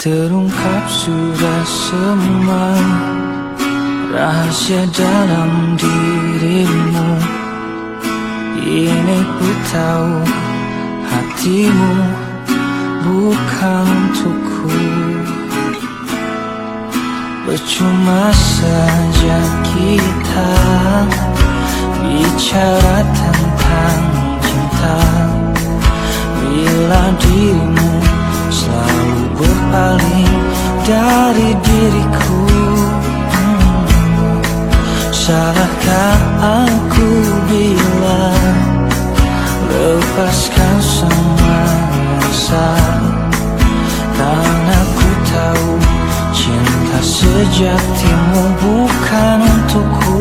Terungkap sudah semua rahasia dalam dirimu. Ini ku tahu hatimu bukan untukku. Percuma saja kita bicara tentang cinta bila dirimu selalu berpaling dari diriku. Salahkah aku bila lepaskan semua rasa? Karena ku tahu cinta sejatimu bukan untukku.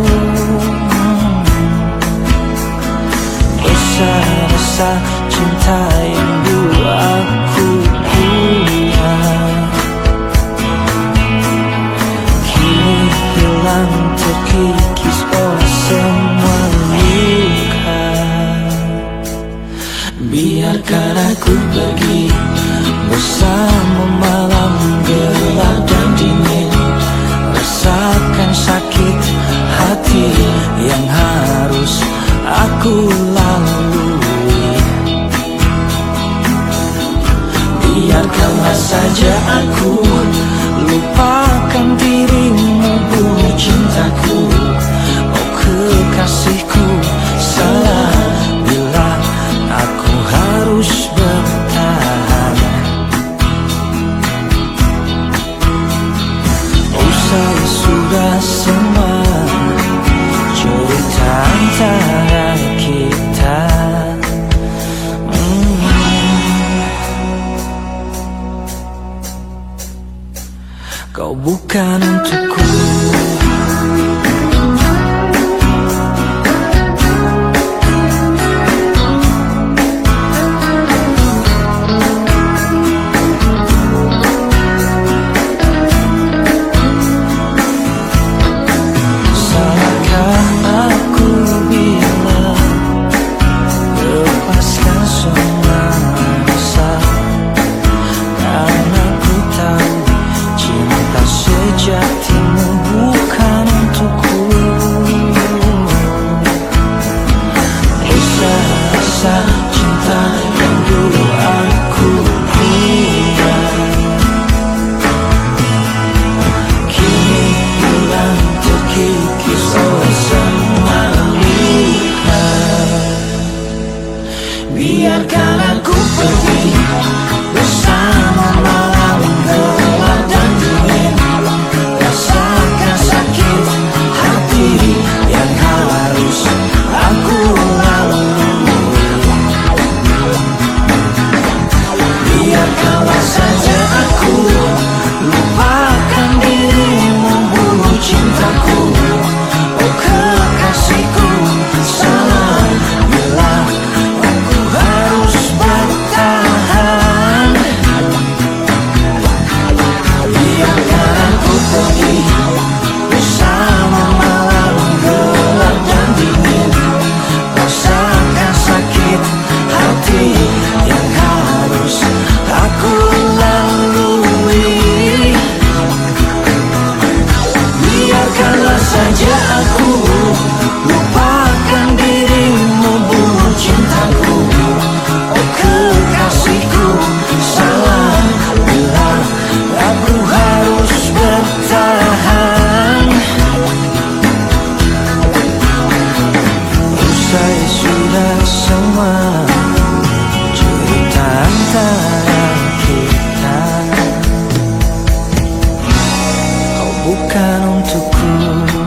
Besar-besar cinta yang dulu aku punya, kini hilang terkikis oleh semua luka. Biarkan aku pergi bersama malam gelap dan dingin, rasakan sakit hati yang harus aku lalui. Biarkanlah saja aku lupakan dirimu, bunuh cintaku. Oh kekasihku, salah bila aku harus bertahan. Oh saya sudah semua cerita antara kita. Kau bukan untukku. Salahkah aku bila lepaskan semua rasa? Karena ku tahu cinta sejatimu bukan untukku. Rasa cinta yang dulu aku punya, kini hilang terkikis oleh semua luka. Biarkan aku pergi bersama malam gelap dan dingin, rasakan sakit hati yang harus aku lalui. Biarkanlah saja aku lupakan dirimu, bunuh cintaku. Oh kekasihku, salah bila aku harus bertahan. Biarkan aku pergi bersama malam gelap dan dingin, rasakan sakit hati yang harus aku lalui. Biarkanlah saja aku lupakan dirimu, bunuh cintaku. Oh kekasihku, salah bila aku harus bertahan. Usai sudah semua cerita antara kita. Kau bukan untukku.